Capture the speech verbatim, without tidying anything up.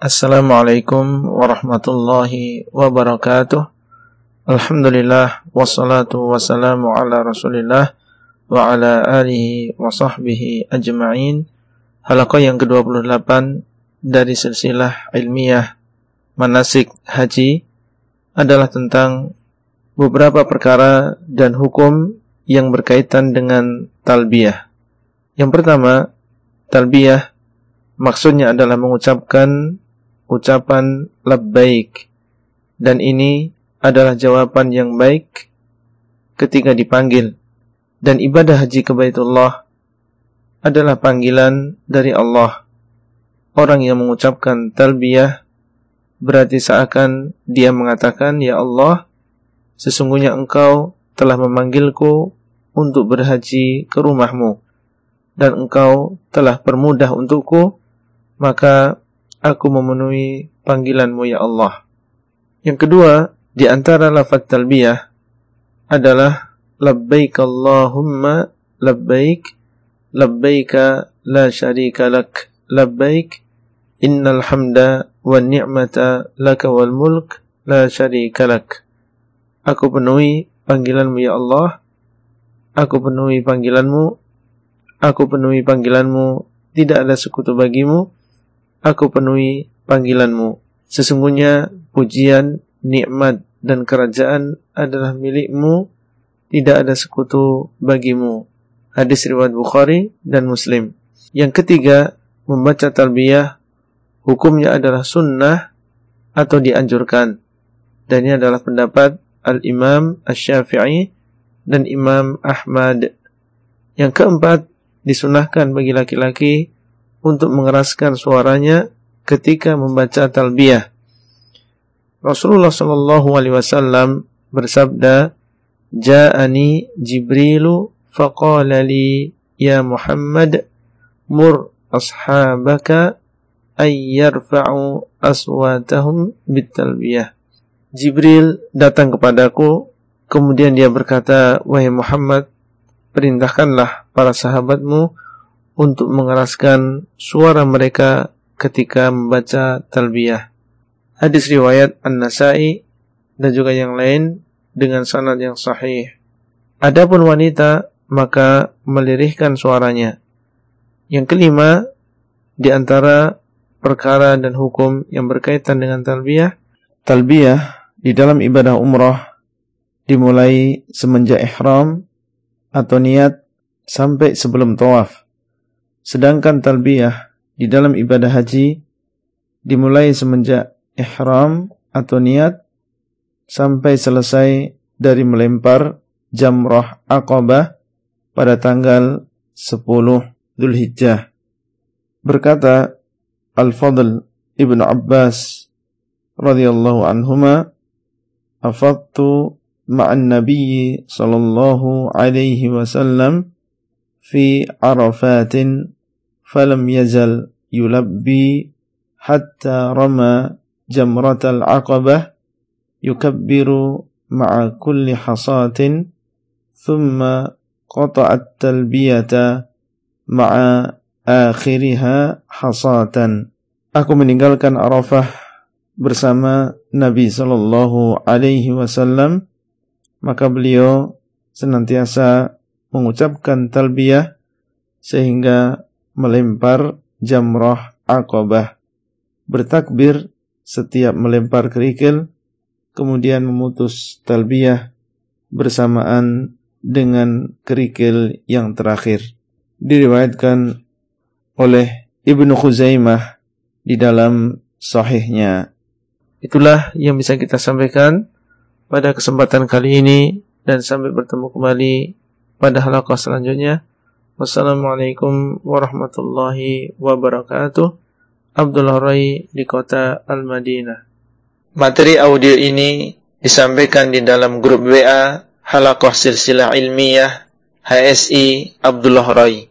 Assalamualaikum warahmatullahi wabarakatuh. Alhamdulillah wassalatu wassalamu ala Rasulillah wa ala alihi wa sahbihi ajma'in. Halaqah yang kedua puluh delapan dari silsilah ilmiah manasik haji adalah tentang beberapa perkara dan hukum yang berkaitan dengan talbiyah. Yang pertama, talbiyah maksudnya adalah mengucapkan ucapan labbaik, dan ini adalah jawaban yang baik ketika dipanggil. Dan ibadah haji ke Baitullah adalah panggilan dari Allah. Orang yang mengucapkan talbiyah berarti seakan dia mengatakan, "Ya Allah, sesungguhnya Engkau telah memanggilku untuk berhaji ke rumahmu, dan Engkau telah permudah untukku, maka aku memenuhi panggilanmu ya Allah." Yang kedua, di antara lafaz talbiyah adalah labbaik Allahumma labbaik, labbaika la syarika lak, labbaik innal hamda wan ni'mata laka wal mulk la syarika lak. Aku penuhi panggilanmu ya Allah, aku penuhi panggilanmu, aku penuhi panggilanmu, tidak ada sekutu bagimu. Aku penuhi panggilanmu. Sesungguhnya pujian, nikmat, dan kerajaan adalah milikmu. Tidak ada sekutu bagimu. Hadis riwayat Bukhari dan Muslim. Yang ketiga, membaca talbiyah hukumnya adalah sunnah atau dianjurkan. Dan ini adalah pendapat Al-Imam Asy-Syafi'i dan Imam Ahmad. Yang keempat, disunahkan bagi laki-laki untuk mengeraskan suaranya ketika membaca talbiyah. Rasulullah sallallahu alaihi wasallam bersabda, "Ja'ani Jibrilu faqala li ya Muhammad mur ashabaka ay yarfa'u aswatahum bitalbiyah." Jibril datang kepadaku, kemudian dia berkata, "Wahai Muhammad, perintahkanlah para sahabatmu untuk mengeraskan suara mereka ketika membaca talbiyah." Hadis riwayat An-Nasa'i dan juga yang lain dengan sanad yang sahih. Adapun wanita maka melirihkan suaranya. Yang kelima, di antara perkara dan hukum yang berkaitan dengan talbiyah, talbiyah di dalam ibadah umrah dimulai semenjak ihram atau niat sampai sebelum tawaf. Sedangkan talbiyah di dalam ibadah haji dimulai semenjak ihram atau niat sampai selesai dari melempar jamrah Aqabah pada tanggal sepuluh Dzulhijjah. Berkata Al-Fadl Ibnu Abbas radhiyallahu anhuma, "Afadtu ma'an nabiyyi sallallahu alaihi wasallam fi Arafatin falam yazal yulabbi hatta rama jamratal aqabah yukabbiru ma'a kulli hasatin thumma qata'at talbiyata ma'a akhiriha hasatan." Aku meninggalkan Arafah bersama Nabi sallallahu alaihi wasallam, maka beliau senantiasa mengucapkan talbiyah sehingga melempar jamrah Aqabah, bertakbir setiap melempar kerikil, kemudian memutus talbiyah bersamaan dengan kerikil yang terakhir. Diriwayatkan oleh Ibnu Khuzaimah di dalam sahihnya. Itulah yang bisa kita sampaikan pada kesempatan kali ini, dan sampai bertemu kembali pada halaqah selanjutnya. Wassalamualaikum warahmatullahi wabarakatuh. Abdullah Rai di kota Al-Madinah. Materi audio ini disampaikan di dalam grup W A Halaqah Silsilah Ilmiah H S I Abdullah Rai.